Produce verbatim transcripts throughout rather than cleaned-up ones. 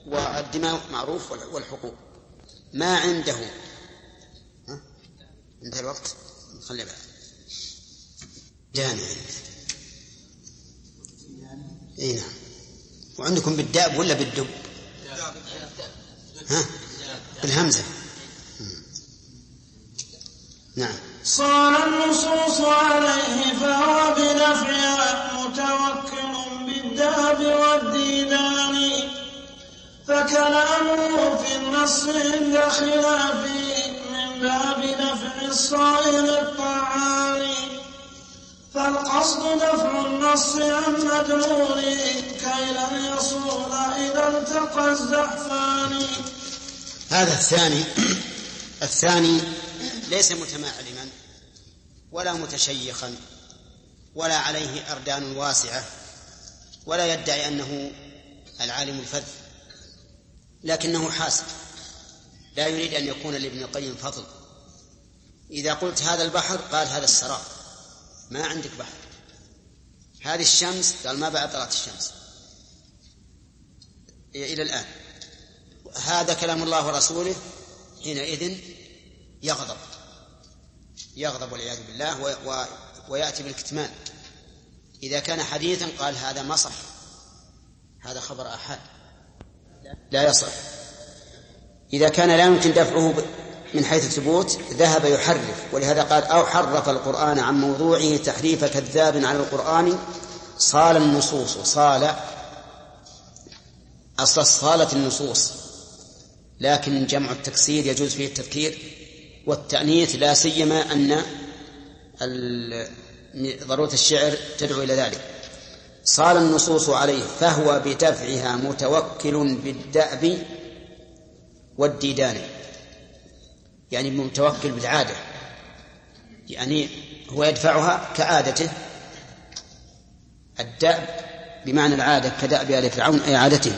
والدماء معروف والحقوق. ما عنده ها؟ انتهى الوقت، نخلي بعد جاني. اي نعم. وعندكم بالداب ولا بالدب؟ ها؟ بالهمزة. نعم. صار النصوص عليه فهو بدفعها متوكل بالداب والديدان، فكلامه في النص عند خلافه من باب دفع الصائل الطعان، فالقصد دفع النص عن مدلوله كي لن يصول إذا التقى الزحفان. هذا الثاني الثاني ليس متمعلما ولا متشيخا ولا عليه أردان واسعة ولا يدعي أنه العالم الفذ، لكنه حاسب، لا يريد أن يكون لابن القيم فضل. إذا قلت هذا البحر قال هذا السراب، ما عندك بحر. هذه الشمس قال ما بعد طلعت الشمس إلى الآن. هذا كلام الله ورسوله، حينئذ يغضب يغضب والعياذ بالله و... و... ويأتي بالكتمان. إذا كان حديثا قال هذا ما صح، هذا خبر أحد لا يصح. إذا كان لا يمكن دفعه من حيث الثبوت ذهب يحرف، ولهذا قال أو حرف القرآن عن موضوعه تحريف كذاب على القرآن صال النصوص. صال أصل صالة النصوص، لكن جمع التكسير يجوز فيه التذكير والتأنيث، لا سيما أن ضرورة الشعر تدعو إلى ذلك. صال النصوص عليه فهو بدفعها متوكل بالدأب والديدان، يعني متوكل بالعادة، يعني هو يدفعها كعادته. الدأب بمعنى العادة كدأب آل فرعون أي عادته.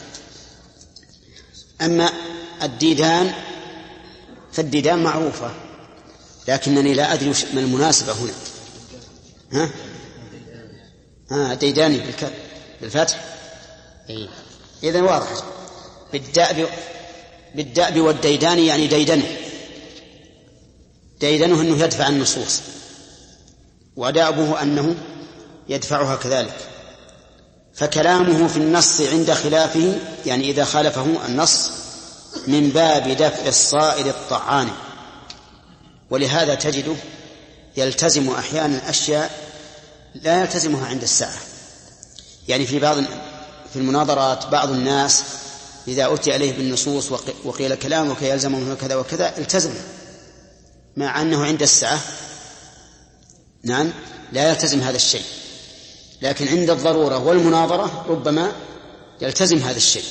أما الديدان فالديدان معروفة، لكنني لا أدري ما المناسبة هنا. ها؟ ها ديداني بالفتح. إيه. إذن واضح. بالدأب بالدأب والديدان يعني ديدنه ديدنه أنه يدفع النصوص، ودأبه أنه يدفعها كذلك. فكلامه في النص عند خلافه، يعني إذا خالفه النص، من باب دفع الصائل الطعان. ولهذا تجده يلتزم أحيانا أشياء لا يلتزمها عند الساعة. يعني في بعض في المناظرات بعض الناس إذا أتي عليه بالنصوص وقيل كلامك يلزمه كذا وكذا التزم، مع أنه عند الساعة نعم لا يلتزم هذا الشيء، لكن عند الضرورة والمناظرة ربما يلتزم هذا الشيء.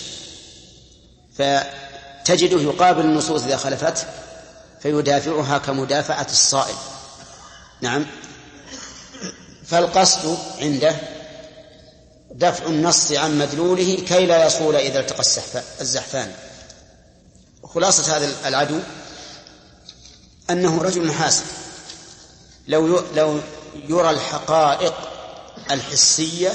فتجده يقابل النصوص إذا خلفته فيدافعها كمدافعة الصائل. نعم. فالقصد عنده دفع النص عن مدلوله كي لا يصول إذا التقى الزحفان. خلاصة هذا العدو أنه رجل حاسب، لو لو يرى الحقائق الحسية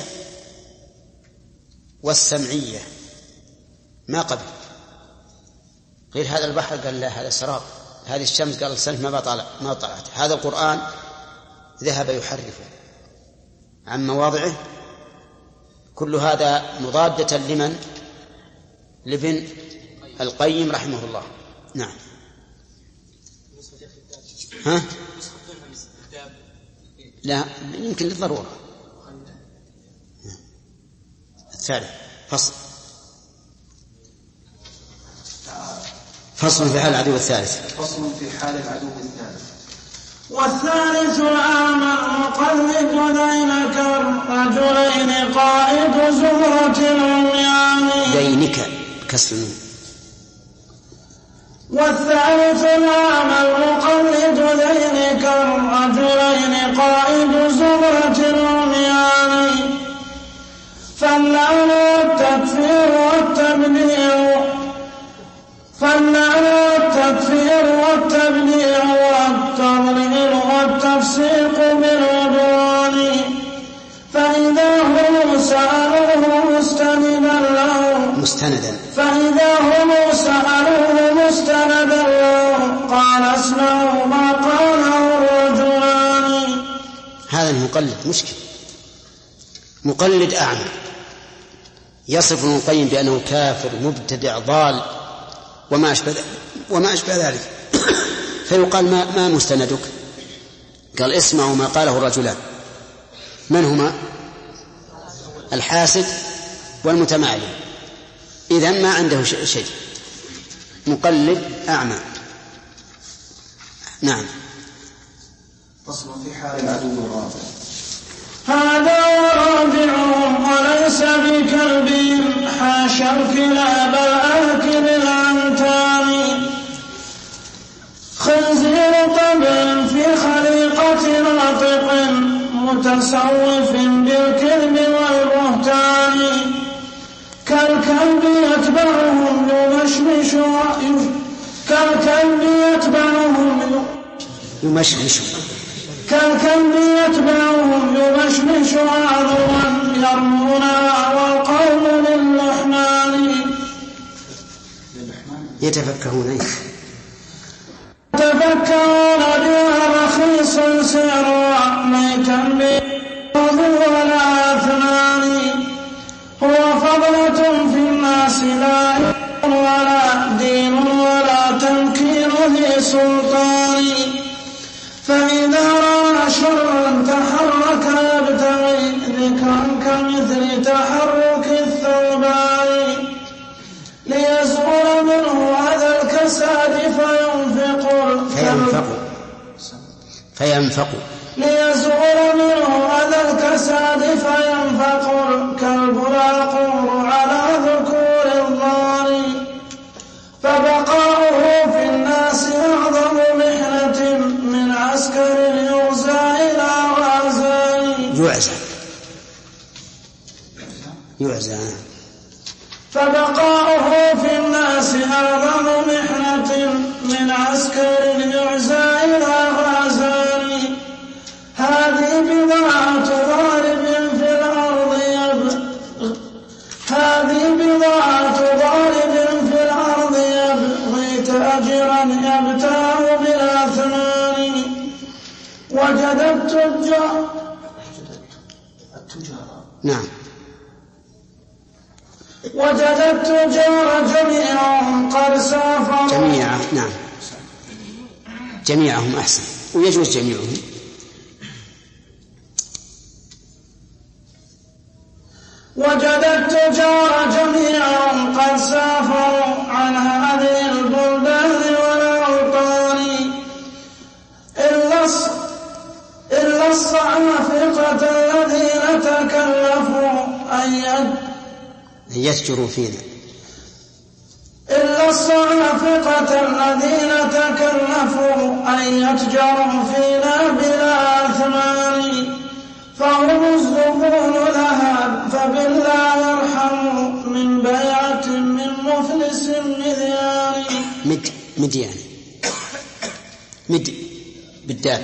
والسمعية ما قبل. غير هذا البحر قال لا هذا سراب، هذه الشمس قال السنة ما طلعت ما طلعت، هذا القرآن ذهب يحرفه عن مواضعه. كل هذا مضادة لمن؟ لابن القيم رحمه الله. نعم. ها؟ لا يمكن للضرورة. الثالث فصل فصل في حال العدو الثالث. فصل في حال العدو الثالث. والثالث العام المقلد دينك الرجلين قائد زمرة العميان. دينك كسر. والثالث العام المقلد دينك الرجلين قائد زمرة العميان. فاللعن والتكفير والتبديع فاللعن والتكفير والتبديع والتضليل والتفسيق بالعدوان. فإذا هم سألوه مستندا له مستندا فإذا مقلد مشكل، مقلد أعمى يصف ابن القيم بأنه كافر مبتدع ضال وما أشبه وما أشبه ذلك. فيقال ما, ما مستندك؟ قال اسمعوا ما قاله الرجلان. من هما؟ الحاسد والمتمعلم. إذن ما عنده شيء، مقلد أعمى. نعم. فصل في حال العدو الرابع. هذا ورابعهم وليس بكلبهم حاشا الكلاب الآكل العنتان خنزير طبع في خليقة ناطق متصوف بالكذب والبهتان كالكلب يتبعهم يمشمش كالكلب يتبعهم يمشمش كالكلب يتبعهم يمشمش عذرا يرمونها والقوم للرحمن يتفكرون يتفكرون بها رخيصا سرا ميتا بأرض ولا أثنان هو فضلة في الناس لا ولا دين ولا تمكين ذي سلطان فإذا رأى شرا تحرك يبتغي ذكرا كمثل تحرك الثوبان ليزول منه هذا الكساد فينفق فينفق فينفق ليزول منه هذا الكساد فينفق الكلب العقور على ذكور الضال فبقاؤه في الناس أعظم محنة من عسكر يغزى إلى غزال يعزى يعزى فبقاؤه في الناس أعظم محنة من عسكر يعزى إلى غزال هذه بضاعة ضارب في الأرض يب هذه بضاعة ضارب في الأرض يبغي تأجرا يبتاع بالأثمان وجد التجار نعم وجد التجار جميعهم قد سافروا جميعا نعم جميعهم أحسن ويجوز جميعهم وجد التجار جميعهم قد سافروا عن هذه البلدان والأوطان إلا الصعافقة الذين تكلفوا أن يسجروا فينا إلا الصعافقة الذين تكلفوا أن يتجروا فينا بلا أثمان فهم الزبون لها فبالله يرحموا من بيعة من مفلس مذيان مد مديان مد بالدال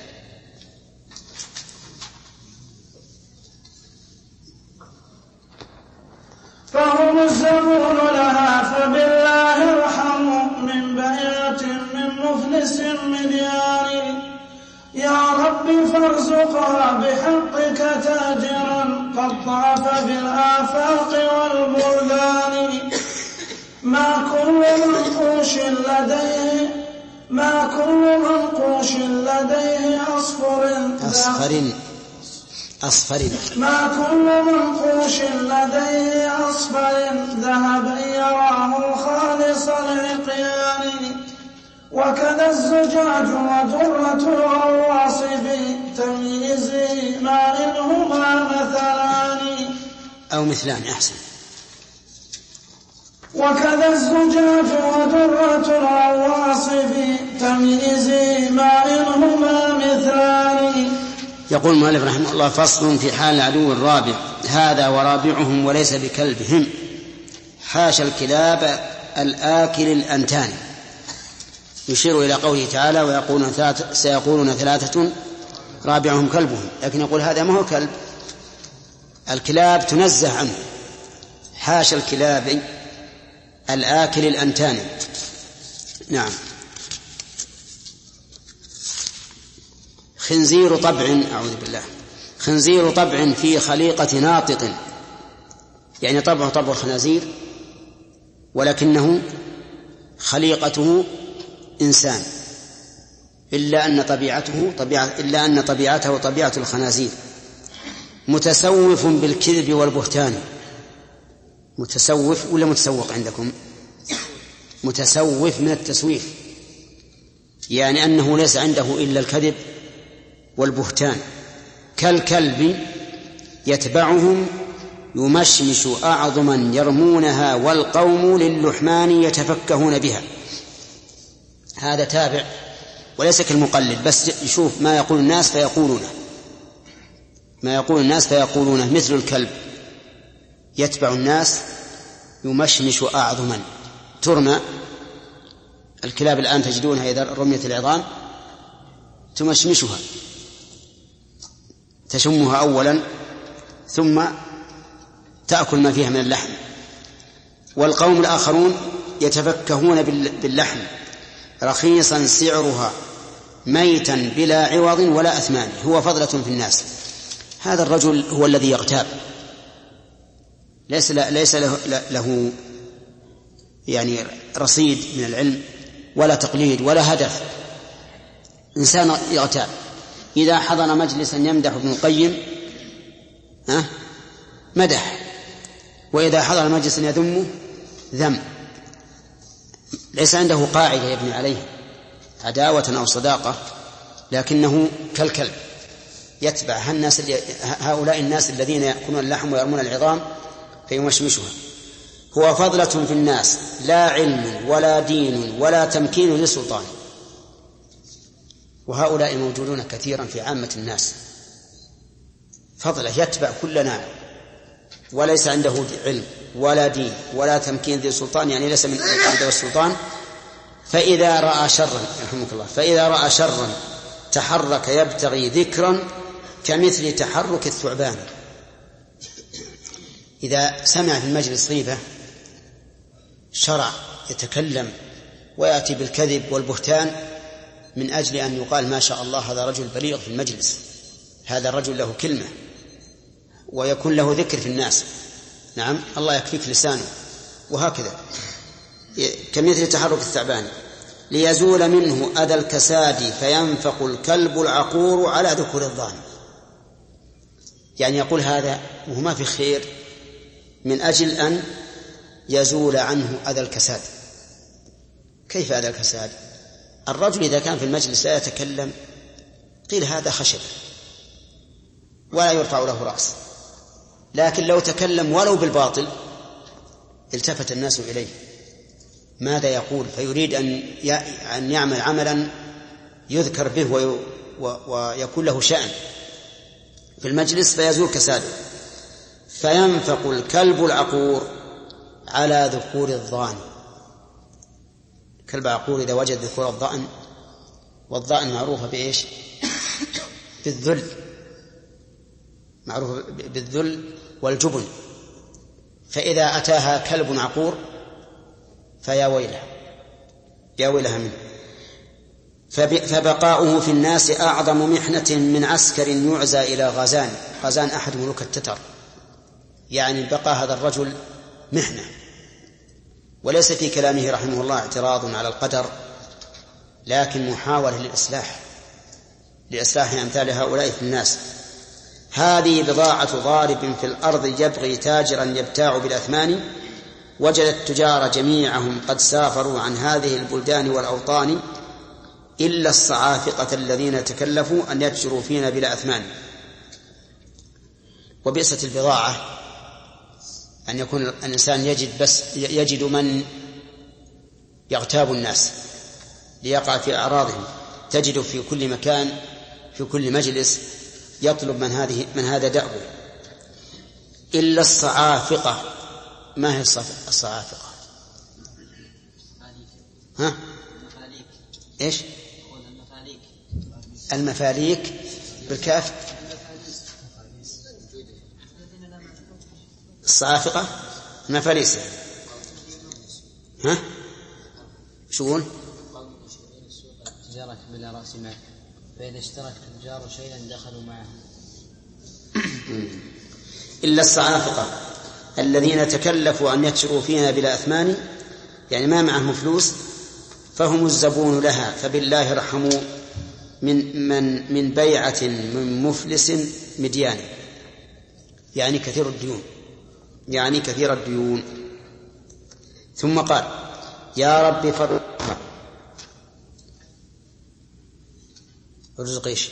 فهم الزبون لها فبالله يرحموا من بيعة من مفلس مذيان يا رب فارزقها بحقك تاجرا قد ضعف بالآفاق والبلدان ما كل منقوش لديه ما كل منقوش لديه أصفر أصفر أصفر ما كل منقوش لديه أصفر ذهب يراه خالص العقيان وكذا الزجاج ودرة الغواص بتمييز ما إنهما مثلان أو مثلان أحسن وكذا الزجاج ودرة الغواص بتمييز ما إنهما مثلان. يقول المؤلف رحمه الله فصل في حال العدو الرابع هذا ورابعهم وليس بكلبهم حاشا الكلاب الآكل الأنتان يشير إلى قوله تعالى ويقولون ثلاثة سيقولون ثلاثة رابعهم كلبهم لكن يقول هذا ما هو كلب الكلاب تنزه عنه حاشا الكلاب الآكل الأنتان. نعم. خنزير طبع أعوذ بالله خنزير طبع في خليقة ناطق، يعني طبعه طبع الخنازير ولكنه خليقته إنسان، إلا أن طبيعته طبيعة إلا أن طبيعته طبيعة الخنازير، متسوف بالكذب والبهتان. متسوف ولا متسوق عندكم؟ متسوف من التسويف، يعني أنه ليس عنده إلا الكذب والبهتان. كالكلب يتبعهم يمشمش أعظما يرمونها والقوم للحمان يتفكهون بها. هذا تابع وليس كالمقلد، بس يشوف ما يقول الناس فيقولونه، ما يقول الناس فيقولونه، مثل الكلب يتبع الناس يمشمش أعظما. ترمى الكلاب الآن تجدونها إذا رميت العظام تمشمشها، تشمها أولا ثم تأكل ما فيها من اللحم. والقوم الآخرون يتفكهون باللحم رخيصا سعرها ميتا بلا عوض ولا أثمان، هو فضلة في الناس. هذا الرجل هو الذي يغتاب، ليس ليس له, له يعني رصيد من العلم ولا تقليد ولا هدف، إنسان يغتاب. إذا حضر مجلسا يمدح ابن القيم ها مدح، وإذا حضر مجلسا يذمه ذم، ليس عنده قاعدة يبني عليه عداوة أو صداقة، لكنه كالكلب يتبع هالناس هؤلاء الناس الذين يأكلون اللحم ويرمون العظام فيمشمشها. هو فضلة في الناس لا علم ولا دين ولا تمكين لسلطان. وهؤلاء موجودون كثيرا في عامة الناس، فضله يتبع كل ناعم وليس عنده علم ولا دين ولا تمكين ذي سلطان، يعني ليس من عنده السلطان. فإذا رأى شرا رحمك الله فإذا رأى شرا تحرك يبتغي ذكرا كمثل تحرك الثعبان. إذا سمع في المجلس غيبة شرع يتكلم ويأتي بالكذب والبهتان من أجل أن يقال ما شاء الله هذا رجل بليغ في المجلس، هذا الرجل له كلمة، ويكون له ذكر في الناس. نعم الله يكفيك لسانه. وهكذا كمثل تحرك الثعبان ليزول منه أذى الكساد فينفق الكلب العقور على ذكور الظان. يعني يقول هذا وهو ما في خير من أجل أن يزول عنه أذى الكساد. كيف أذى الكساد؟ الرجل إذا كان في المجلس لا يتكلم قيل هذا خشب ولا يرفع له رأس، لكن لو تكلم ولو بالباطل التفت الناس إليه ماذا يقول، فيريد أن يعمل عملا يذكر به ويكون له شأن في المجلس فيزول كساده. فينفق الكلب العقور على ذكور الضأن. كلب عقور إذا وجد ذكور الضأن، والضأن معروفة بإيش؟ بالذل، معروفة بالذل والجبن. فإذا أتاها كلب عقور فيا ويلها يا ويلها منه. فبقاؤه في الناس أعظم محنة من عسكر يعزى إلى غازان. غازان أحد ملوك التتر، يعني بقى هذا الرجل محنة. وليس في كلامه رحمه الله اعتراض على القدر، لكن محاولة للإصلاح لإصلاح أمثال هؤلاء في الناس. هذه بضاعة ضارب في الأرض يبغي تاجرا يبتاع بالأثمان، وجد التجار جميعهم قد سافروا عن هذه البلدان والأوطان، إلا الصعافقة الذين تكلفوا أن يتجروا فينا بلا أثمان. وبئست البضاعة أن يكون الإنسان يجد بس يجد من يغتاب الناس ليقع في أعراضهم. تجد في كل مكان في كل مجلس يطلب من هذه من هذا دأبه. إلا الصعافقة. ما هي الصعافقة؟ ها؟ إيش؟ المفاليك بالكاف. الصعافقة المفاليس. ها؟ شو يقول؟ تجارة بلا رأس مال، فإذا اشترك التجار شيئا دخلوا معه. إلا الصعافقة الذين تكلفوا أن يكشروا فينا بلا أثمان، يعني ما معهم فلوس، فهم الزبون لها، فبالله ارحموا من من من بيعة من مفلس مديان، يعني كثير الديون، يعني كثير الديون. ثم قال يا رب فرزقها، ارزق ايش؟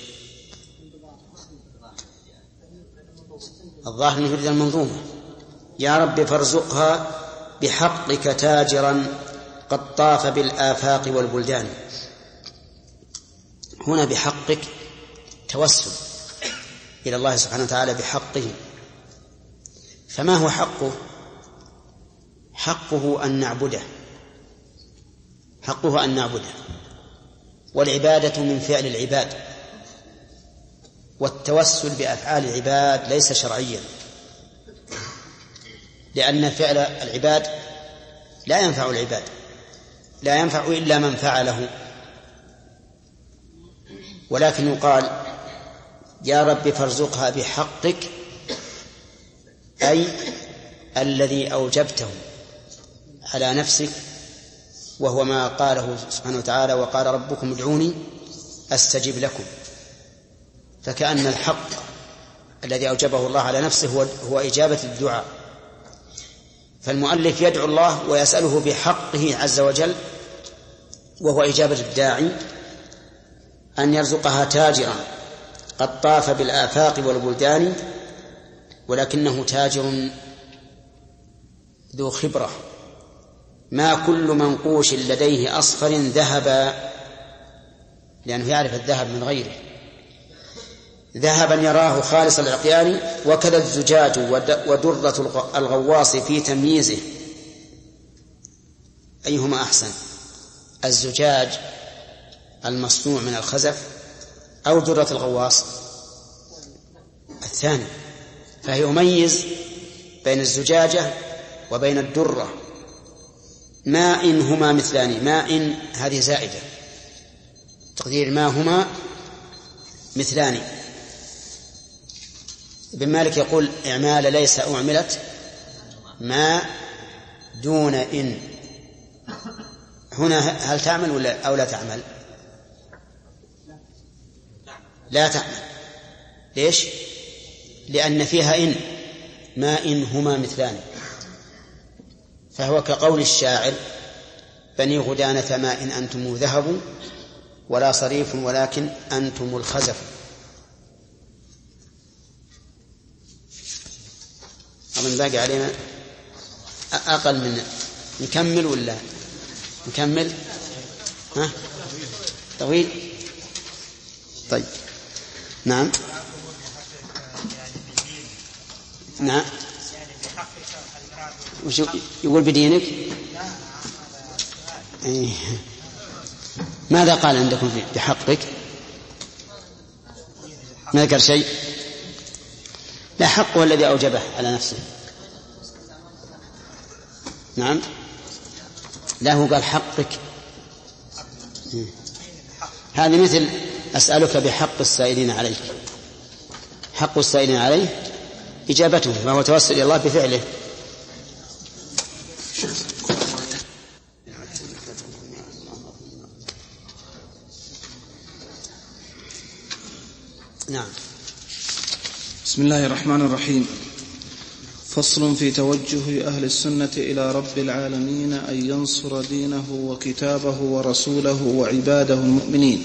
الظاهر انه يريد المنظومة. يا رب فارزقها بحقك تاجرا قد طاف بالآفاق والبلدان. هنا بحقك توسل إلى الله سبحانه وتعالى بحقه. فما هو حقه؟ حقه أن نعبده، حقه أن نعبده، والعبادة من فعل العباد، والتوسل بأفعال العباد ليس شرعيا، لأن فعل العباد لا ينفع العباد، لا ينفع إلا من فعله. ولكن يقال يا رب فارزقها بحقك، أي الذي أوجبته على نفسك، وهو ما قاله سبحانه وتعالى وقال ربكم ادعوني أستجب لكم. فكأن الحق الذي أوجبه الله على نفسه هو, هو إجابة الدعاء. فالمؤلف يدعو الله ويسأله بحقه عز وجل، وهو إجابة الداعي، أن يرزقها تاجرا قد طاف بالآفاق والبلدان، ولكنه تاجر ذو خبرة، ما كل منقوش لديه أصفر ذهبا، لأنه يعرف الذهب من غيره، ذهبا يراه خالص العقيان، وكذا الزجاج ودرة الغواص في تمييزه. أيهما أحسن، الزجاج المصنوع من الخزف أو درة الغواص؟ الثاني. فهي يميز بين الزجاجة وبين الدرة. ما إن هما مثلان، ما إن هذه زائدة، تقدير ما هما مثلان. ابن مالك يقول إعمال ليس أعملت ما دون إن. هنا هل تعمل ولا أو لا تعمل؟ لا تعمل. ليش؟ لأن فيها إن، ما إن هما مثلان. فهو كقول الشاعر بني غدانة ما إن أنتم ذهب ولا صريف ولكن أنتم الخزف. أظن باقي علينا أقل من نكمل ولا نكمل؟ ها؟ طويل؟ طيب نعم نعم. وش يقول بدينك؟ إيه. ماذا قال عندكم بحقك؟ ما ذكر شيء؟ لا، حقه الذي أوجبه على نفسه. نعم، لا هو قال حقك. هذا مثل أسألك بحق السائلين عليك. حق السائلين عليه إجابته، فهو توسل إلى الله بفعله. نعم. بسم الله الرحمن الرحيم. فصل في توجه أهل السنة إلى رب العالمين أن ينصر دينه وكتابه ورسوله وعباده المؤمنين.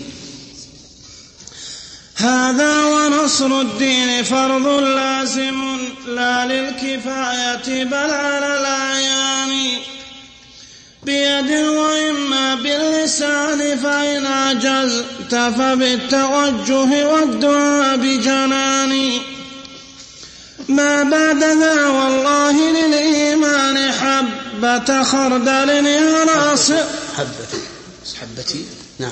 هذا ونصر الدين فرض لازم لا للكفاية بل على الأعيان، بيد وإما باللسان، فإن عجزت فبالتوجه والدعاء بجنان. ما بعد ذا والله للإيمان حبة خردل يناصر. حبة حبتي. نعم.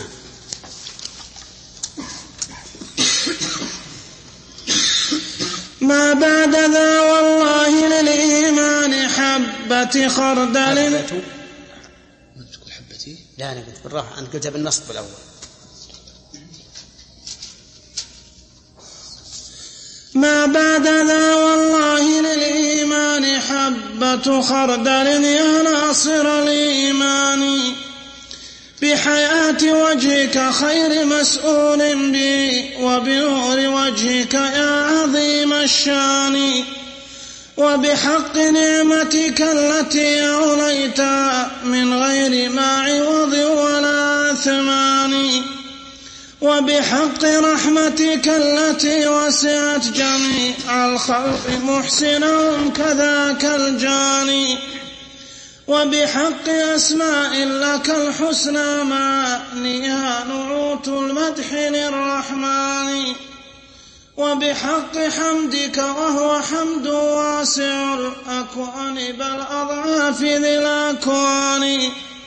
ما بعد ذا والله للإيمان حبة خردل. ما تقول حبتي؟ لا أنا قلت بالراحة، أنت قلتها بالنصب الأول. ما بعد ذا والله للإيمان حبة خردل يا ناصر الإيمان بحياة وجهك خير مسؤول بي وبنور وجهك يا عظيم الشان وبحق نعمتك التي أوليت من غير ما عوض ولا ثمان وبحق رحمتك التي وسعت جميع الخلق محسنهم كذاك الجاني وبحق أسماء لك الحسنى معنيها نعوت المدح للرحمن وبحق حمدك وهو حمد واسع الأكوان بل أضعاف ذي الأكوان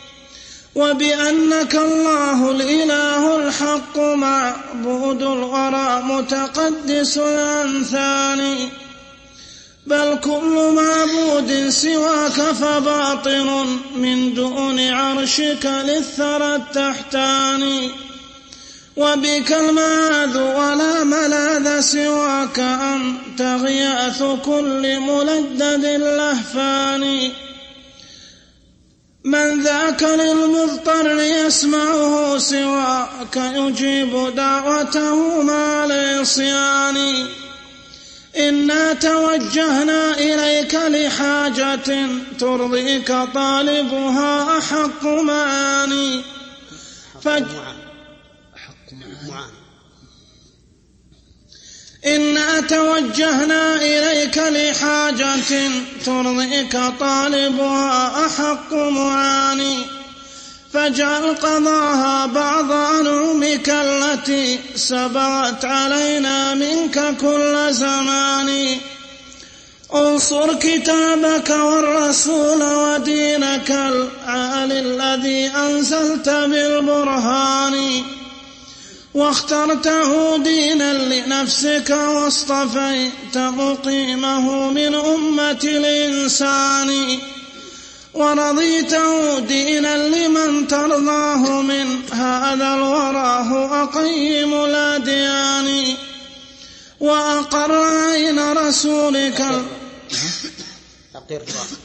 وبأنك الله الإله الحق معبود الورى متقدس الأنثان بل كل معبود سواك فباطن من دون عرشك للثرى التحتاني وبك المعاذ ولا ملاذ سواك أنت غياث كل ملدد لهفان من ذاك للمضطر يسمعه سواك يجيب دعوته مع العصيان إنا توجهنا إليك لحاجة ترضيك طالبها أحق معاني فج... إنا توجهنا إليك لحاجة ترضيك طالبها أحق معاني فاجعل قضاها بعض أنعمك التي سبقت علينا منك كل زمان انصر كتابك والرسول ودينك العالي الذي أنزلت بالبرهان واخترته دينا لنفسك واصطفيت مقيمه من أمة الإنسان ورضيته دينا لمن ترضاه من هذا الورى هو أقيم الأديان وأقر عين رسولك أقر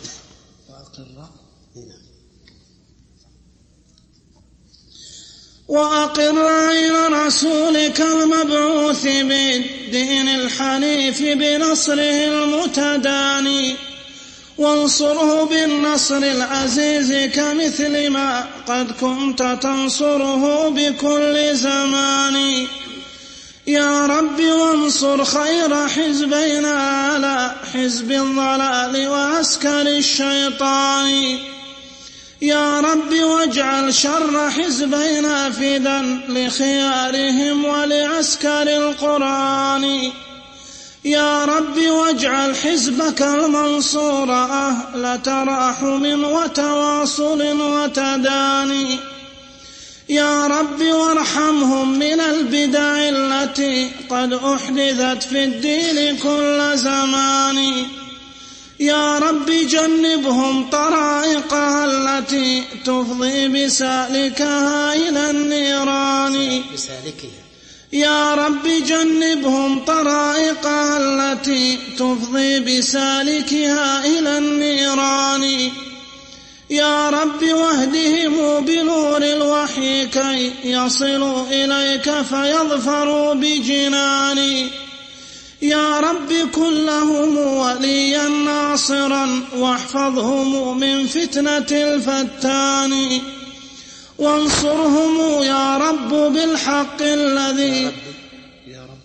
وأقر عين رسولك المبعوث بالدين الحنيف بنصره المتداني وانصره بالنصر العزيز كمثل ما قد كنت تنصره بكل زمان يا رب وانصر خير حزبنا على حزب الضلال وعسكر الشيطان يا رب واجعل شر حزبنا فدا لخيارهم ولعسكر القرآن يا رب واجعل حزبك المنصور أهل تراحم وتواصل وتداني يا رب وارحمهم من البدع التي قد أحدثت في الدين كل زمان يا رب جنبهم طرائقها التي تفضي بسالكها إلى النيران يا رب جنبهم طرائقها التي تفضي بسالكها إلى النيران يا رب واهدهم بنور الوحي كي يصلوا إليك فيظفروا بجناني يا رب كن لهم وليا ناصرا واحفظهم من فتنة الفتان وانصرهم يا رب بالحق الذي يا رب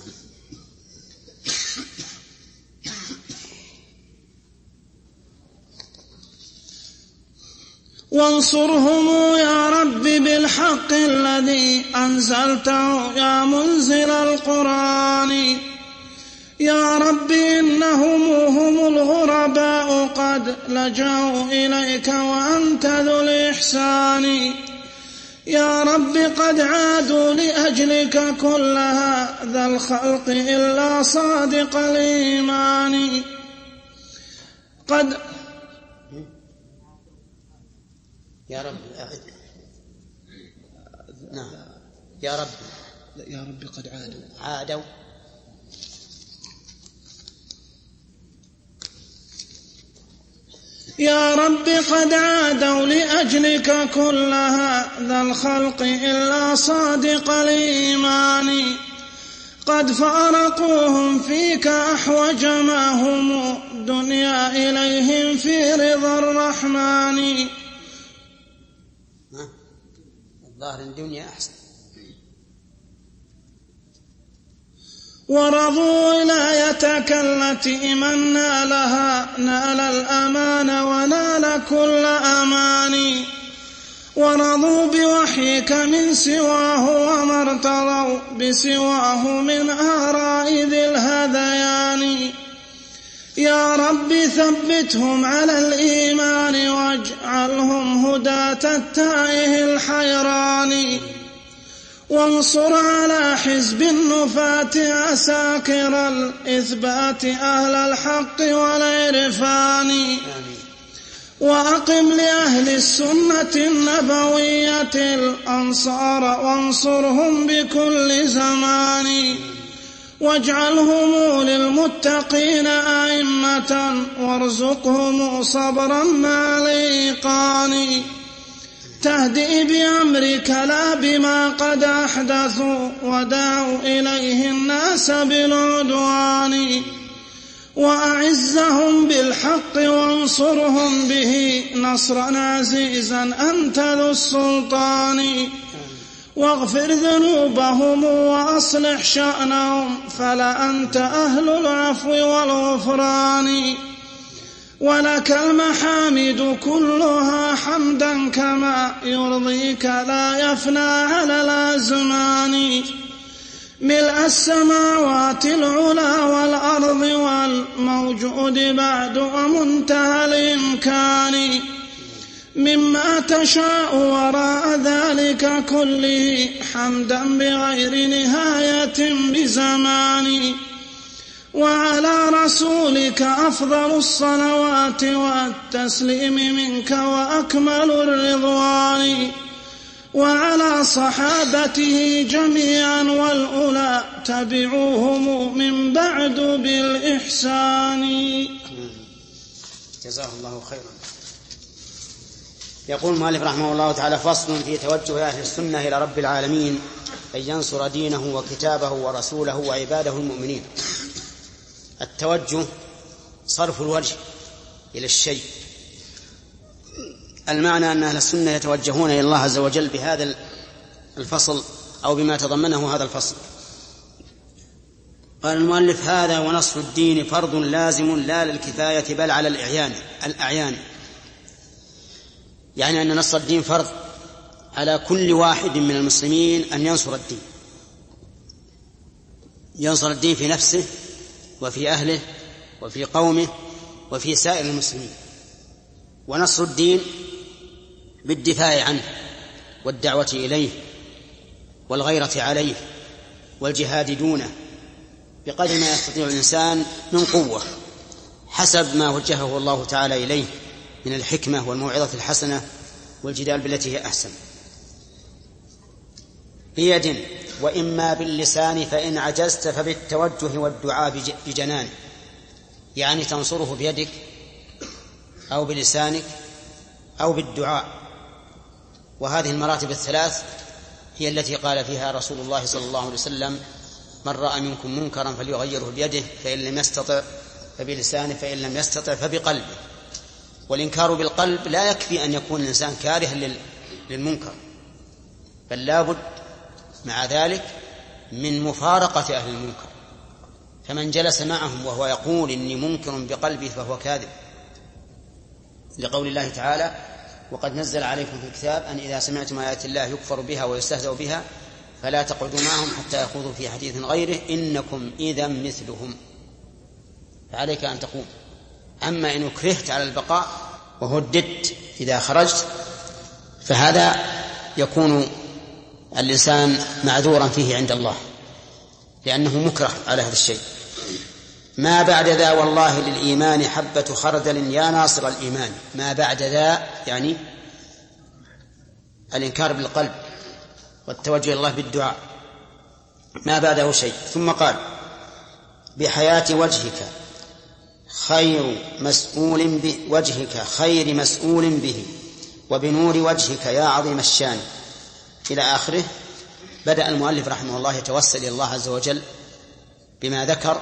وانصرهم يا رب بالحق الذي أنزلته يا منزل القرآن يا رب إنهم هم الغرباء قد لجأوا إليك وأنت ذو الإحسان يا رب قد عادوا لأجلك كل هذا الخلق إلا صادق الإيمان قد يا رب أعد نعم يا رب يا رب قد عادوا عادوا يا رب قد عادوا لأجلك كل هذا الخلق إلا صادق الإيمان، قد فارقوهم فيك أحوج ما هم دنيا إليهم في رضا الرحمن. الظاهر الدنيا أحسن. ورضوا ولايتك التي من نالها نال الأمان ونال كل أمان، ورضوا بوحيك من سواه وما ارتضوا بسواه من آراء ذي الهذيان. يا رب ثبتهم على الإيمان واجعلهم هداة التائه الحيران، وانصر على حزب النفاة أساكر الإثبات أهل الحق والعرفان، وأقم لأهل السنة النبوية الأنصار وانصرهم بكل زمان، واجعلهم للمتقين أئمة وارزقهم صبرا مع الإيقان، تهدئ بأمرك لا بما قد أحدثوا ودعوا إليه الناس بالعدوان، وأعزهم بالحق وانصرهم به نصرا عزيزا أنت ذو السلطان، واغفر ذنوبهم وأصلح شأنهم فلا أنت أهل العفو والغفران، ولك المحامد كلها حمدا كما يرضيك لا يفنى على الأزمان، ملء السماوات العلا والأرض والموجود بعد ومنتهى الإمكان، مما تشاء وراء ذلك كله حمدا بغير نهاية بزمان، وعلى رسولك أفضل الصلوات والتسليم منك وأكمل الرضوان، وعلى صحابته جميعا والأولى تبعوهم من بعد بالإحسان. جزاه الله خيرا. يقول المؤلف رحمه الله تعالى: فصل في توجه أهل السنة إلى رب العالمين أن ينصر دينه وكتابه ورسوله وعباده المؤمنين. التوجه صرف الوجه إلى الشيء. المعنى أن أهل السنة يتوجهون إلى الله عز وجل بهذا الفصل أو بما تضمنه هذا الفصل. قال المؤلف: هذا ونصر الدين فرض لازم لا للكفاية بل على الأعيان الأعيان يعني أن نصر الدين فرض على كل واحد من المسلمين أن ينصر الدين، ينصر الدين في نفسه وفي أهله وفي قومه وفي سائر المسلمين. ونصر الدين بالدفاع عنه والدعوة إليه والغيرة عليه والجهاد دونه بقدر ما يستطيع الإنسان من قوة حسب ما وجهه الله تعالى إليه من الحكمة والموعظة الحسنة والجدال بالتي هي أحسن، بيد وإما باللسان فإن عجزت فبالتوجه والدعاء بجنان، يعني تنصره بيدك أو بلسانك أو بالدعاء. وهذه المراتب الثلاث هي التي قال فيها رسول الله صلى الله عليه وسلم: من رأى منكم منكرا فليغيره بيده فإن لم يستطع فبلسانه فإن لم يستطع فبقلبه. والإنكار بالقلب لا يكفي أن يكون الإنسان كارها للمنكر، بل لا بد مع ذلك من مفارقة أهل المنكر. فمن جلس معهم وهو يقول إني منكر بقلبه فهو كاذب، لقول الله تعالى: وقد نزل عليكم في الكتاب أن إذا سمعتم آيات الله يكفر بها ويستهزأ بها فلا تقعدوا معهم حتى يخوضوا في حديث غيره إنكم إذا مثلهم. فعليك أن تقوم. أما إن كرهت على البقاء وهددت إذا خرجت فهذا يكون الإنسان معذورا فيه عند الله لأنه مكره على هذا الشيء. ما بعد ذا والله للإيمان حبة خردل يا ناصر الإيمان. ما بعد ذا يعني الإنكار بالقلب والتوجه إلى الله بالدعاء، ما بعده شيء. ثم قال: بحياة وجهك خير مسؤول بوجهك خير مسؤول به وبنور وجهك يا عظيم الشان إلى آخره. بدأ المؤلف رحمه الله يتوسل إلى الله عز وجل بما ذكر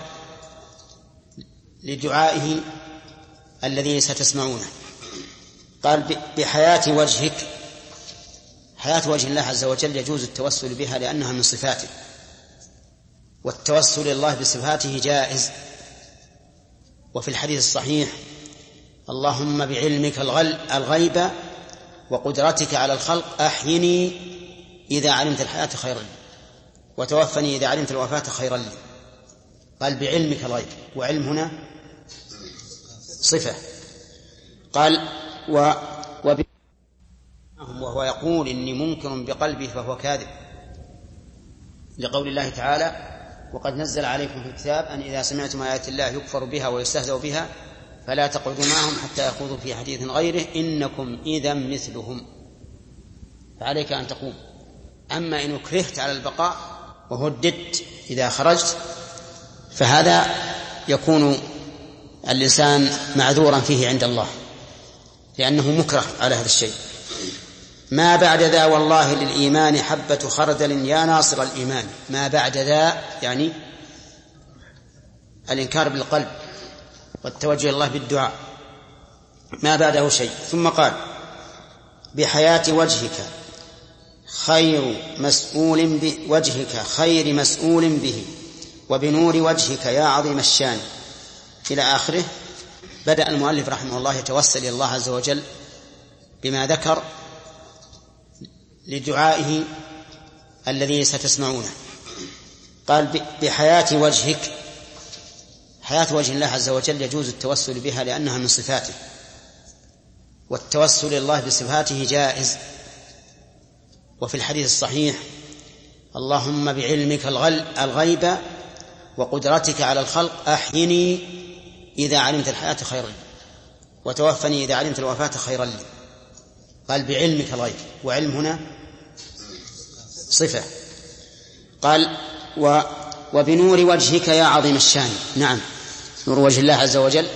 لدعائه الذي ستسمعونه. قال بحياة وجهك. حياة وجه الله عز وجل يجوز التوسل بها لأنها من صفاته، والتوسل إلى الله بصفاته جائز. وفي الحديث الصحيح: اللهم بعلمك الغيب وقدرتك على الخلق أحيني إذا علمت الحياة خيرا لي وتوفني إذا علمت الوفاة خيرا لي. قال بعلمك الغيب، وعلم هنا صفة. قال و وب... وهو يقول إني منكر بقلبه فهو كاذب، لقول الله تعالى: وقد نزل عليكم في الكتاب أن إذا سمعتم آيات الله يكفر بها ويستهزأ بها فلا تقعدوا معهم حتى يخوضوا في حديث غيره إنكم إذا مثلهم، فعليك أن تقوم. أما إن كرهت على البقاء وهددت إذا خرجت فهذا يكون الإنسان معذورا فيه عند الله لأنه مكره على هذا الشيء. ما بعد ذا والله للإيمان حبة خردل يا ناصر الإيمان. ما بعد ذا يعني الإنكار بالقلب والتوجه الله بالدعاء، ما بعده شيء. ثم قال بحياة وجهك خير مسؤول بوجهك خير مسؤول به وبنور وجهك يا عظيم الشان إلى آخره. بدأ المؤلف رحمه الله يتوسل إلى الله عز وجل بما ذكر لدعائه الذي ستسمعونه. قال بحياة وجهك. حياة وجه الله عز وجل يجوز التوسل بها لأنها من صفاته، والتوسل إلى الله بصفاته جائز. وفي الحديث الصحيح: اللهم بعلمك الغيب وقدرتك على الخلق أحيني إذا علمت الحياة خيرا لي وتوفني إذا علمت الوفاة خيرا لي. قال بعلمك الغيب، وعلم هنا صفة. قال و وبنور وجهك يا عظيم الشان. نعم، نور وجه الله عز وجل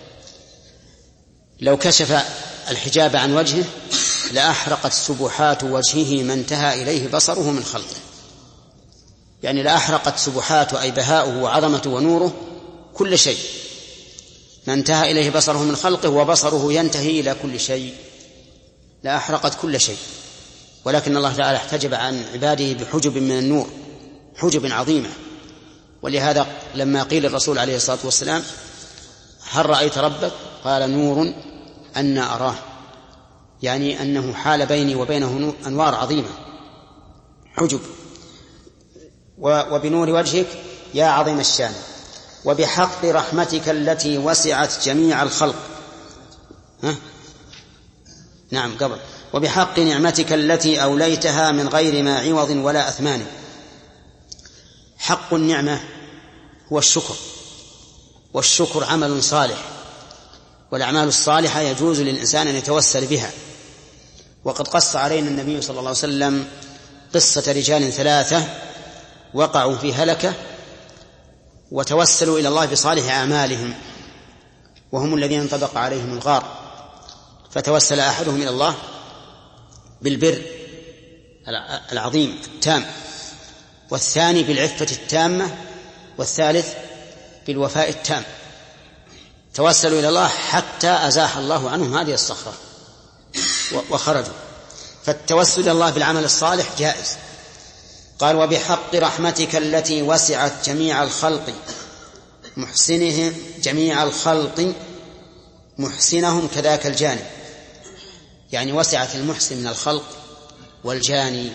لو كشف الحجاب عن وجهه لأحرقت سبحات وجهه ما انتهى إليه بصره من خلقه. يعني لأحرقت سبحات أي بهاؤه وعظمته ونوره كل شيء، ما انتهى إليه بصره من خلقه، وبصره ينتهي إلى كل شيء، لأحرقت كل شيء. ولكن الله تعالى احتجب عن عباده بحجب من النور، حجب عظيمة. ولهذا لما قيل الرسول عليه الصلاة والسلام: هل رأيت ربك؟ قال: نور أنا أراه، يعني أنه حال بيني وبينه أنوار عظيمة، حجب. وبنور وجهك يا عظيم الشان وبحق رحمتك التي وسعت جميع الخلق. ها؟ نعم قبل وبحق نعمتك التي أوليتها من غير ما عوض ولا أثمان. حق النعمة هو الشكر، والشكر عمل صالح، والأعمال الصالحة يجوز للإنسان أن يتوسل بها. وقد قص علينا النبي صلى الله عليه وسلم قصة رجال ثلاثة وقعوا في هلكة وتوسلوا إلى الله بصالح أعمالهم، وهم الذين انطبق عليهم الغار. فتوسل أحدهم إلى الله بالبر العظيم التام، والثاني بالعفة التامة، والثالث بالوفاء التام. توسلوا إلى الله حتى أزاح الله عنهم هذه الصخرة وخرجوا. فالتوسل إلى الله بالعمل الصالح جائز. قال وبحق رحمتك التي وسعت جميع الخلق محسنهم جميع الخلق محسنهم كذاك الجانب، يعني وسعت المحسن من الخلق والجاني،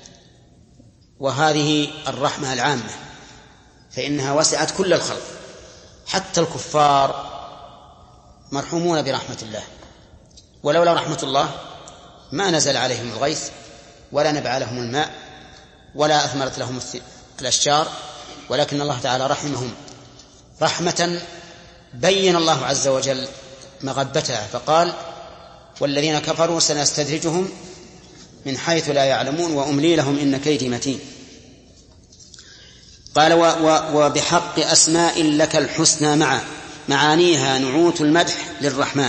وهذه الرحمة العامة، فإنها وسعت كل الخلق، حتى الكفار مرحومون برحمة الله، ولولا رحمة الله ما نزل عليهم الغيث ولا نبع لهم الماء ولا أثمرت لهم الأشجار، ولكن الله تعالى رحمهم رحمة بين الله عز وجل مغبتها، فقال والذين كفروا سنستدرجهم من حيث لا يعلمون وأملي لهم إن كيدي متين. قال وبحق أسماء لك الحسنى معا، معانيها نعوت المدح للرحمن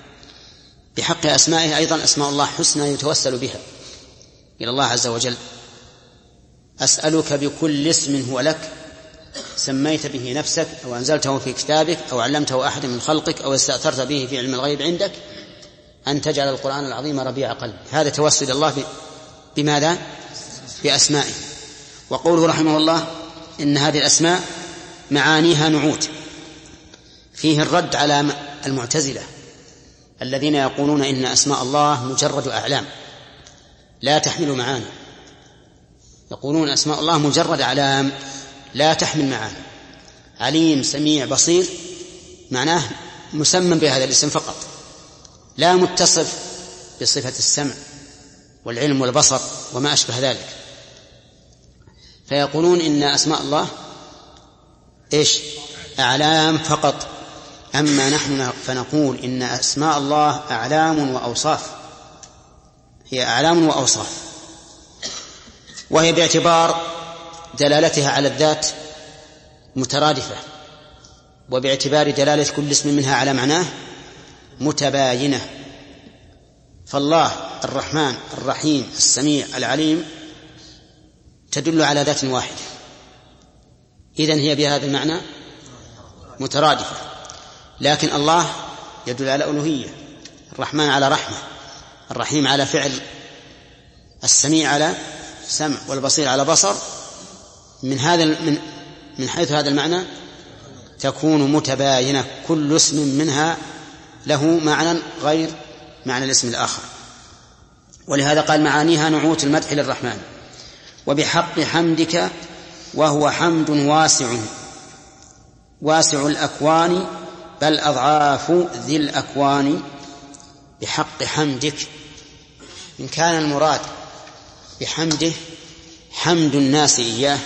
بحق أسمائه أيضا أسماء الله حسنى يتوسل بها إلى الله عز وجل. أسألك بكل اسم هو لك سميت به نفسك أو أنزلته في كتابك أو علمته أحد من خلقك أو استأثرت به في علم الغيب عندك أن تجعل القرآن العظيم ربيع قلبي. هذا توسل الله بماذا؟ بأسمائه. وقوله رحمه الله إن هذه الأسماء معانيها نعوت، فيه الرد على المعتزلة الذين يقولون إن أسماء الله مجرد أعلام لا تحمل معاني. يقولون أسماء الله مجرد أعلام لا تحمل معاني. عليم سميع بصير معناه مسمى بهذا الاسم فقط، لا متصف بصفة السمع والعلم والبصر وما أشبه ذلك. فيقولون إن أسماء الله إيش؟ أعلام فقط. أما نحن فنقول إن أسماء الله أعلام وأوصاف، هي أعلام وأوصاف، وهي باعتبار دلالتها على الذات مترادفة، وباعتبار دلالة كل اسم منها على معناه متباينة. فالله الرحمن الرحيم السميع العليم تدل على ذات واحدة، إذن هي بهذا المعنى مترادفة. لكن الله يدل على ألوهية، الرحمن على رحمة، الرحيم على فعل، السميع على سمع، والبصير على بصر. من هذا من من حيث هذا المعنى تكون متباينة، كل اسم منها له معنى غير معنى الاسم الآخر. ولهذا قال معانيها نعوت المدح للرحمن. وبحق حمدك، وهو حمد واسع واسع الأكوان بل أضعاف ذي الأكوان. بحق حمدك، إن كان المراد بحمده حمد الناس إياه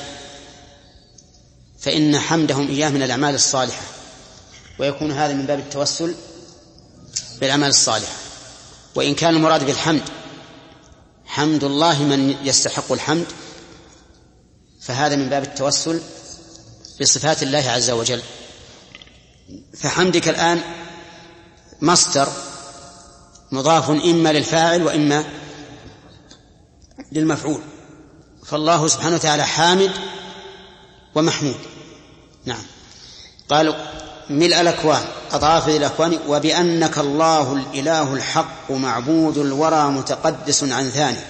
فإن حمدهم إياه من الأعمال الصالحة، ويكون هذا من باب التوسل بالأعمال الصالحة. وإن كان المراد بالحمد حمد الله من يستحق الحمد فهذا من باب التوسل بصفات الله عز وجل. فحمدك الآن مصدر مضاف إما للفاعل وإما للمفعول، فالله سبحانه وتعالى حامد ومحمود. نعم. قالوا ملء الأكوان أضعاف الأكوان، وبأنك الله الإله الحق معبود الورى متقدس عن ثاني.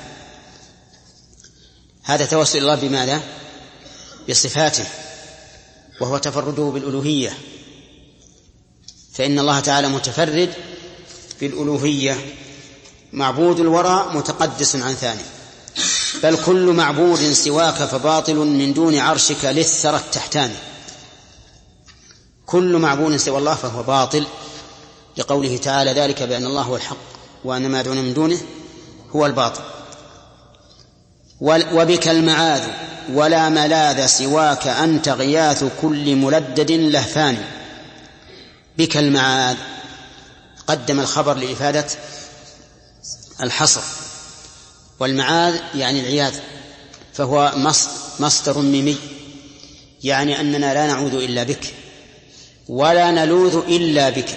هذا توسل الله بماذا؟ بصفاته، وهو تفرده بالألوهية، فإن الله تعالى متفرد بالألوهية، معبود الورى متقدس عن ثاني. بل كل معبود سواك فباطل من دون عرشك للثرى التحتاني. كل معبود سوى الله فهو باطل، لقوله تعالى ذلك بأن الله هو الحق وأن ما يدعون من دونه هو الباطل. وبك المعاذ ولا ملاذ سواك أنت غياث كل ملدد لهفان. بك المعاذ قدم الخبر لإفادة الحصر، والمعاذ يعني العياذ، فهو مصدر ميمي، يعني أننا لا نعوذ إلا بك ولا نلوذ إلا بك.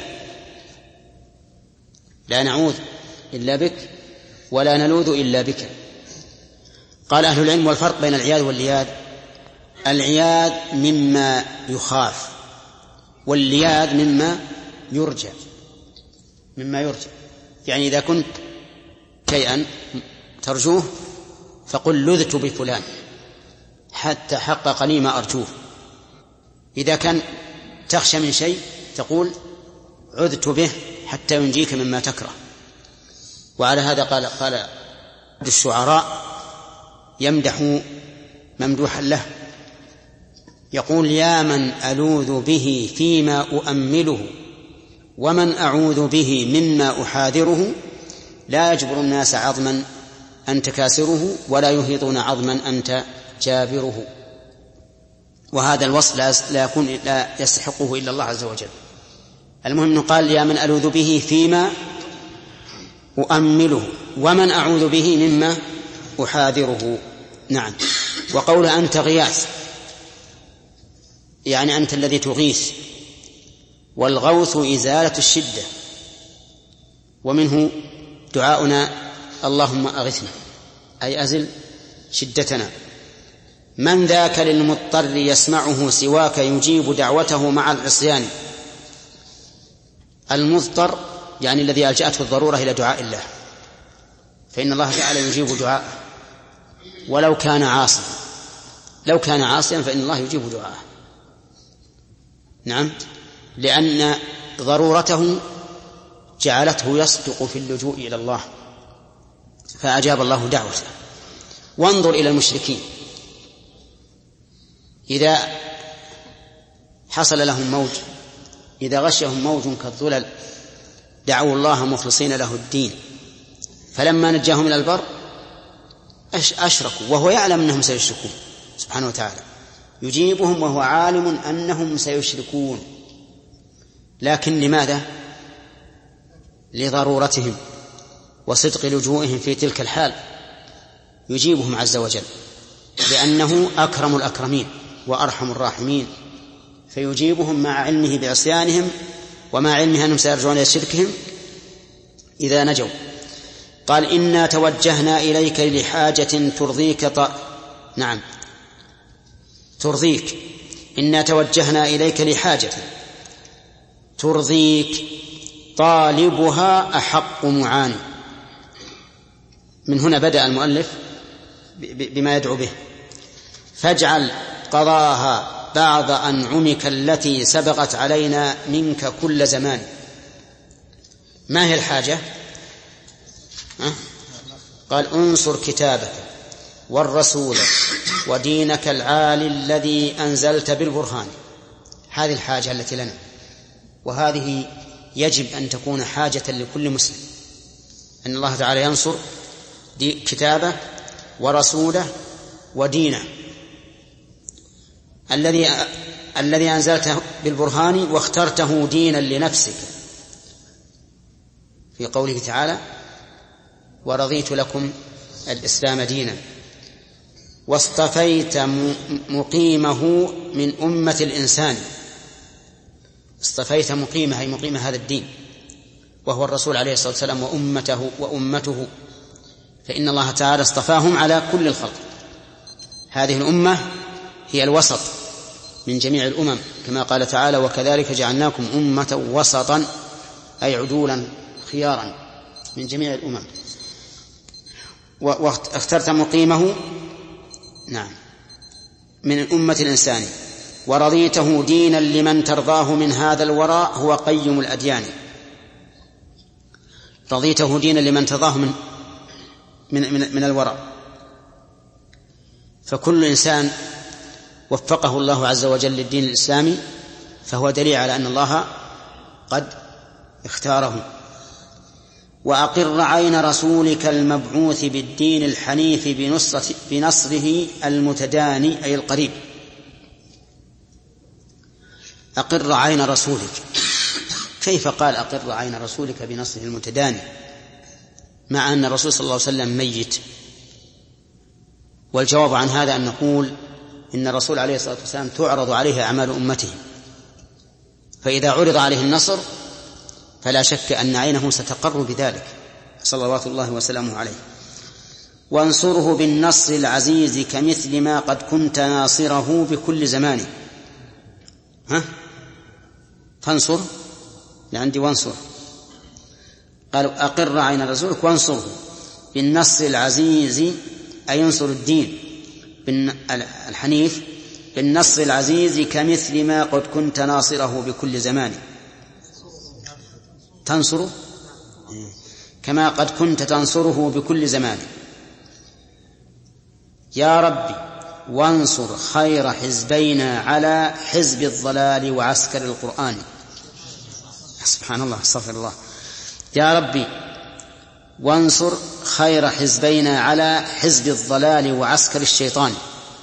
لا نعوذ إلا بك ولا نلوذ إلا بك. قال أهل العلم والفرق بين العياذ واللياذ: العياذ مما يخاف، واللياذ مما يرجى. مما يرجى يعني إذا كنت شيئا ترجوه فقل لذت بفلان حتى حقق لي ما أرجوه. إذا كان تخشى من شيء تقول عذت به حتى ينجيك مما تكره. وعلى هذا قال قال الشعراء يمدح ممدوحا له، يقول: يا من ألوذ به فيما أؤمله ومن أعوذ به مما أحاذره، لا يجبر الناس عظما أنت كاسره ولا يهيطون عظما أنت جابره. وهذا الوصف لا يكون لا يستحقه إلا الله عز وجل. المهم قال: يا من ألوذ به فيما أؤمله ومن أعوذ به مما أحاذره. نعم. وقول أنت غياث يعني أنت الذي تغيث، والغوث إزالة الشدة، ومنه دعاؤنا اللهم أغثنا أي أزل شدتنا. من ذاك للمضطر يسمعه سواك يجيب دعوته مع العصيان. المضطر يعني الذي ألجأته الضرورة إلى دعاء الله، فإن الله تعالى يجيب دعاءه ولو كان عاصيا، لو كان عاصيا فإن الله يجيب دعاءه. نعم، لأن ضرورته جعلته يصدق في اللجوء إلى الله فأجاب الله دعوته. وانظر إلى المشركين إذا حصل لهم موج، إذا غشهم موج كالظلل دعوا الله مخلصين له الدين، فلما نجاهم إلى البر أشركوا وهو يعلم أنهم سيشركون سبحانه وتعالى، يجيبهم وهو عالم أنهم سيشركون، لكن لماذا؟ لضرورتهم وصدق لجوئهم في تلك الحال يجيبهم عز وجل، لأنه أكرم الأكرمين وأرحم الراحمين، فيجيبهم مع علمه بعصيانهم ومع علمه أنهم سيرجعون إلى شركهم إذا نجوا. قال إنا توجهنا إليك لحاجة ترضيك ط... نعم ترضيك إنا توجهنا إليك لحاجة ترضيك طالبها أحق معاني. من هنا بدأ المؤلف بما يدعو به، فاجعل قضاها بعض أنعمك التي سبقت علينا منك كل زمان. ما هي الحاجة؟ أه؟ قال انصر كتابك والرسول ودينك العالي الذي أنزلت بالبرهان. هذه الحاجة التي لنا، وهذه يجب أن تكون حاجة لكل مسلم، أن الله تعالى ينصر كتابه ورسوله ودينه الذي الذي أنزلته بالبرهان واخترته دينا لنفسك، في قوله تعالى ورضيت لكم الإسلام دينا، واصطفيت مقيمه من أمة الإنسان. اصطفيت مقيمه أي مقيم هذا الدين وهو الرسول عليه الصلاة والسلام وأمته وأمته، فإن الله تعالى اصطفاهم على كل الخلق. هذه الأمة هي الوسط من جميع الأمم، كما قال تعالى وكذلك جعلناكم أمة وسطا أي عدولا خيارا من جميع الأمم. واخترت مقيمه نعم من أمة الإنسان، ورضيته دينا لمن ترضاه من هذا الوراء هو قيم الأديان. رضيته دينا لمن ترضاه من من من, من الوراء، فكل إنسان وفقه الله عز وجل للدين الإسلامي فهو دليل على أن الله قد اختاره. وأقر عين رسولك المبعوث بالدين الحنيف بنصرة بنصره المتداني أي القريب. أقر عين رسولك، كيف قال أقر عين رسولك بنصره المتداني مع أن الرسول صلى الله عليه وسلم ميت؟ والجواب عن هذا أن نقول إن الرسول عليه الصلاة والسلام تعرض عليه أعمال أمته، فإذا عرض عليه النصر فلا شك أن عينه ستقر بذلك صلوات الله وسلامه عليه. وانصره بالنصر العزيز كمثل ما قد كنت ناصره بكل زمان. ها فانصر لعندي وانصر، قالوا أقر عين رسولك وانصره بالنصر العزيز أي ينصر الدين الحنيف بالنصر العزيز كمثل ما قد كنت ناصره بكل زمان. تنصره كما قد كنت تنصره بكل زمان. يا ربي وانصر خير حزبينا على حزب الضلال وعسكر القرآن. سبحان الله، استغفر الله. يا ربي وانصر خير حزبينا على حزب الضلال وعسكر الشيطان.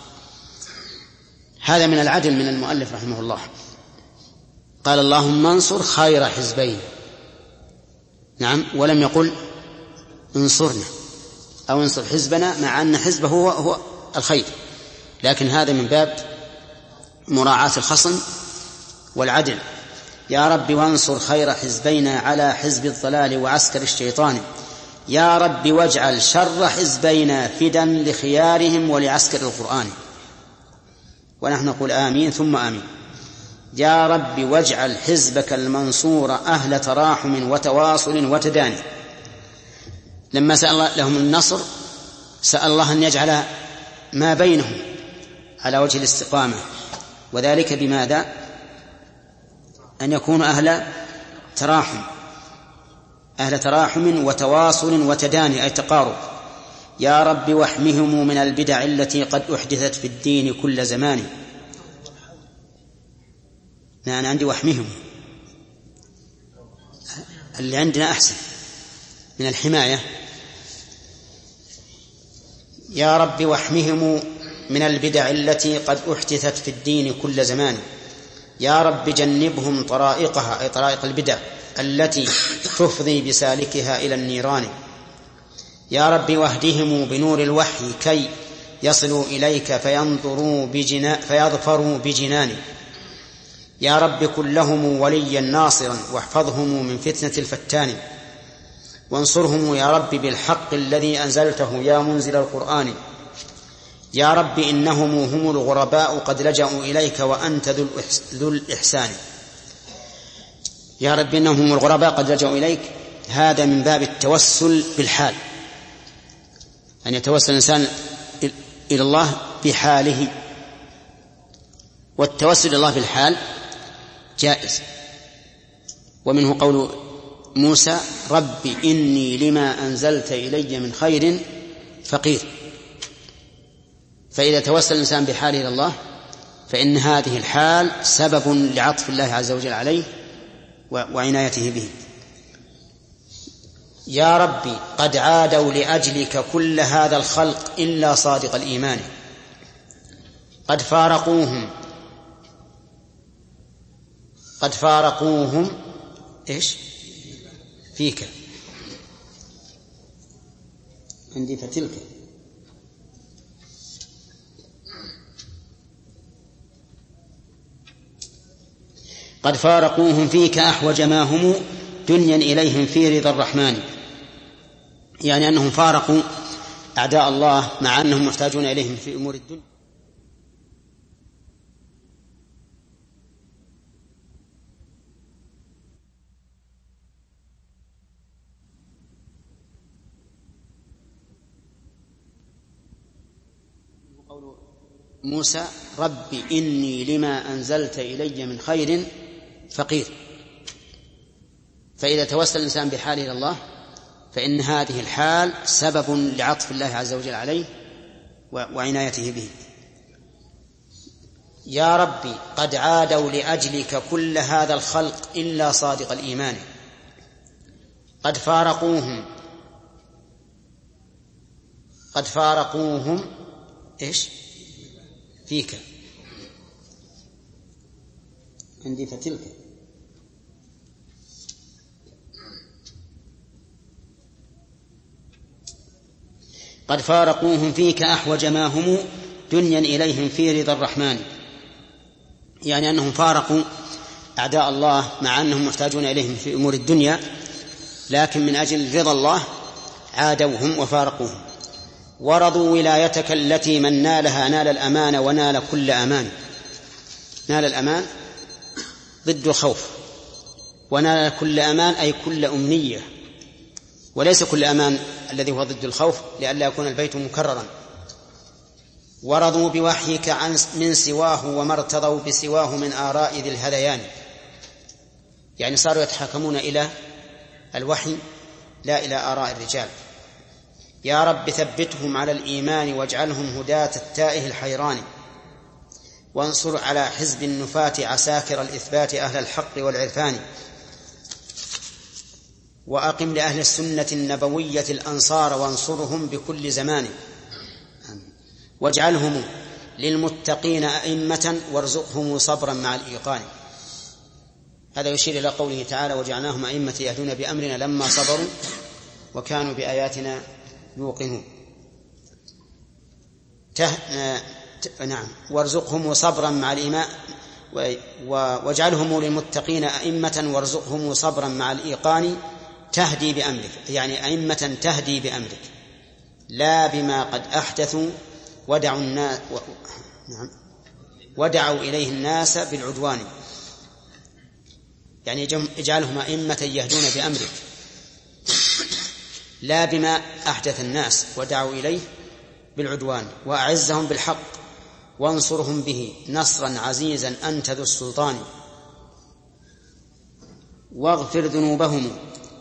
هذا من العدل من المؤلف رحمه الله، قال اللهم انصر خير حزبين، نعم، ولم يقل انصرنا أو انصر حزبنا، مع أن حزبه هو, هو الخير، لكن هذا من باب مراعاة الخصم والعدل. يا رب وانصر خير حزبينا على حزب الضلال وعسكر الشيطان. يا رب واجعل شر حزبينا فدا لخيارهم ولعسكر القرآن. ونحن نقول آمين ثم آمين. يا رب واجعل حزبك المنصور أهل تراحم وتواصل وتداني. لما سأل الله لهم النصر سأل الله أن يجعل ما بينهم على وجه الاستقامة، وذلك بماذا؟ أن يكونوا أهل تراحم أهل تراحم وتواصل وتداني أي تقارب. يا رب واحمهم من البدع التي قد أحدثت في الدين كل زمان. أنا عندي واحمهم، اللي عندنا أحسن من الحماية. يا رب واحمهم من البدع التي قد أحدثت في الدين كل زمان. يا رب جنبهم طرائقها أي طرائق البدع التي تفضي بسالكها إلى النيران. يا رب واهدهم بنور الوحي كي يصلوا إليك فينظروا بجنا فيظفروا بجنان. يا رب كن لهم وليا ناصرا واحفظهم من فتنة الفتان. وانصرهم يا رب بالحق الذي أنزلته يا منزل القرآن. يا رب إنهم هم الغرباء قد لجأوا إليك وأنت ذو الإحسان. يا رب إنهم هم الغرباء قد لجأوا إليك. هذا من باب التوسل بالحال، أن يتوسل الإنسان إلى الله بحاله، والتوسل إلى الله بالحال جائز. ومنه قول موسى رب إني لما أنزلت إلي من خير فقير. فإذا توسل الإنسان بحاله إلى الله فإن هذه الحال سبب لعطف الله عز وجل عليه وعنايته به. يا ربي قد عادوا لأجلك كل هذا الخلق إلا صادق الإيمان. قد فارقوهم قد فارقوهم إيش فيك عندي فتلك. قد فارقوهم فيك أحوج ما هم دنيا إليهم في رضا الرحمن. يعني أنهم فارقوا أعداء الله مع أنهم محتاجون إليهم في أمور الدنيا. قول موسى رب إني لما أنزلت إلي من خير فقير. فإذا توسل الإنسان بحاله إلى الله فإن هذه الحال سبب لعطف الله عز وجل عليه وعنايته به. يا ربي قد عادوا لأجلك كل هذا الخلق إلا صادق الإيمان. قد فارقوهم قد فارقوهم إيش فيك عندي فتلك. قد فارقوهم فيك أحوج ما هم دنيا إليهم في رضا الرحمن. يعني أنهم فارقوا أعداء الله مع أنهم محتاجون إليهم في أمور الدنيا، لكن من أجل رضا الله عادوهم وفارقوهم. ورضوا ولايتك التي من نالها نال الأمان ونال كل أمان. نال الأمان ضد الخوف، ونال كل أمان أي كل أمنية، وليس كل أمان الذي هو ضد الخوف لئلا يكون البيت مكررا. ورضوا بوحيك عن من سواه وما ارتضوا بسواه من آراء ذي الهذيان. يعني صاروا يتحاكمون إلى الوحي لا إلى آراء الرجال. يا رب ثبتهم على الإيمان واجعلهم هداة التائه الحيران. وانصر على حزب النفاة عساكر الإثبات أهل الحق والعرفان. وأقم لأهل السنة النبوية الأنصار وانصرهم بكل زمان. واجعلهم للمتقين أئمة وارزقهم صبرا مع الإيقان. هذا يشير إلى قوله تعالى وجعلناهم أئمة يهدون بأمرنا لما صبروا وكانوا بآياتنا يوقنون. ته... ت... نعم وارزقهم صبرا مع الإيمان واجعلهم للمتقين أئمة وارزقهم صبرا مع الإيقان تهدي بأمرك، يعني أئمة تهدي بأمرك لا بما قد أحدثوا ودعوا الناس و... نعم ودعوا إليه الناس بالعدوان، يعني اجعلهم أئمة يهدون بأمرك لا بما أحدث الناس ودعوا إليه بالعدوان، وأعزهم بالحق وانصرهم به نصرا عزيزا أنت ذو السلطان، واغفر ذنوبهم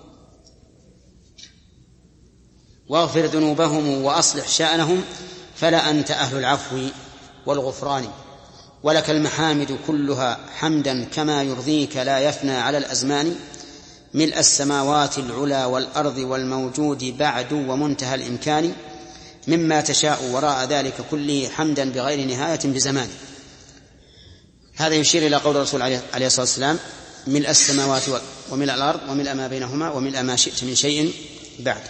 واغفر ذنوبهم وأصلح شأنهم فلا أنت أهل العفو والغفران، ولك المحامد كلها حمدا كما يرضيك لا يفنى على الأزمان، ملء السماوات العلا والأرض والموجود بعد ومنتهى الإمكان، مما تشاء وراء ذلك كله حمدا بغير نهاية بزمان. هذا يشير إلى قول الرسول عليه الصلاة والسلام ملء السماوات وملء الأرض وملء ما بينهما وملء ما شئت من شيء بعد.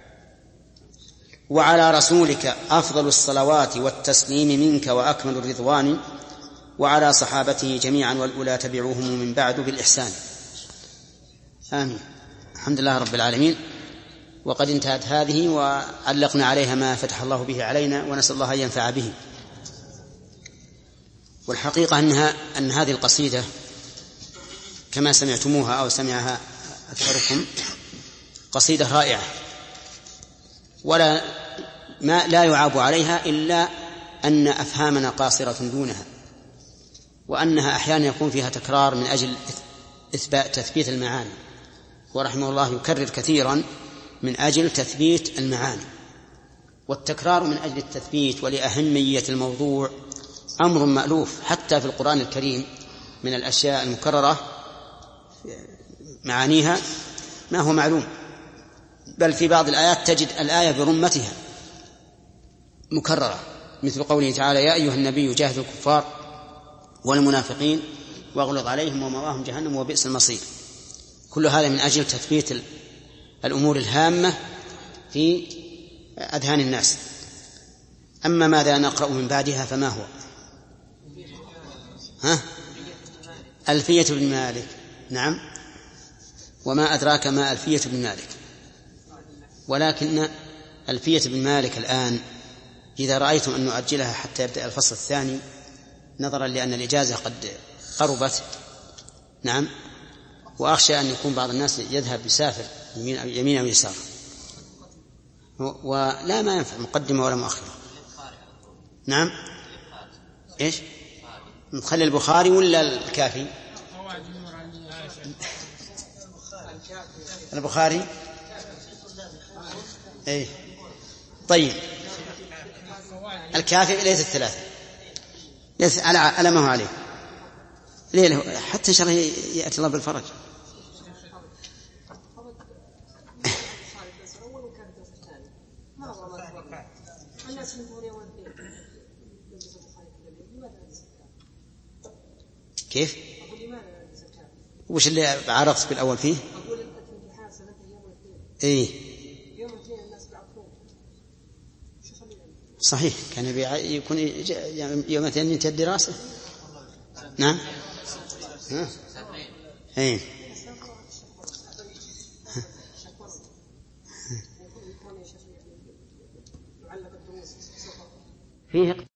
وعلى رسولك أفضل الصلوات والتسليم منك وأكمل الرضوان، وعلى صحابته جميعا والأولى تبعوهم من بعد بالإحسان. آمين. الحمد لله رب العالمين. وقد انتهت هذه وعلقنا عليها ما فتح الله به علينا، ونسأل الله أن ينفع به. والحقيقة أنها أن هذه القصيدة كما سمعتموها أو سمعها أكثركم قصيدة رائعة، ولا ما لا يعاب عليها إلا أن أفهامنا قاصرة دونها، وأنها أحيانا يكون فيها تكرار من أجل إثبات تثبيت المعاني، ورحمه الله يكرر كثيرا من أجل تثبيت المعاني. والتكرار من أجل التثبيت ولأهمية الموضوع أمر مألوف حتى في القرآن الكريم، من الأشياء المكررة معانيها ما هو معلوم، بل في بعض الآيات تجد الآية برمتها مكررة، مثل قوله تعالى يا أيها النبي جاهد الكفار والمنافقين واغلظ عليهم ومأواهم جهنم وبئس المصير. كل هذا من أجل تثبيت الأمور الهامة في أذهان الناس. أما ماذا نقرأ من بعدها فما هو؟ ها؟ ألفية بن مالك. نعم، وما أدراك ما ألفية بن مالك. ولكن ألفية بن مالك الآن إذا رأيتم أن نؤجلها حتى يبدأ الفصل الثاني نظرا لأن الإجازة قد قربت، نعم، وأخشى أن يكون بعض الناس يذهب يسافر يمين أو يسار، ولا ما ينفع مقدمة ولا مؤخرة. نعم، إيش نخلي البخاري ولا الكافي؟ البخاري. إيه طيب، الكافي ليس الثلاثة، ليس على على ما هو عليه، ليه حتى إن شاء الله يأتي الله بالفرج. كيف؟ وش اللي عرفت بالأول فيه؟ إيه صحيح، كان يكون يوم الاثنين ينتهي الدراسة. نعم. ها؟ إيه فيه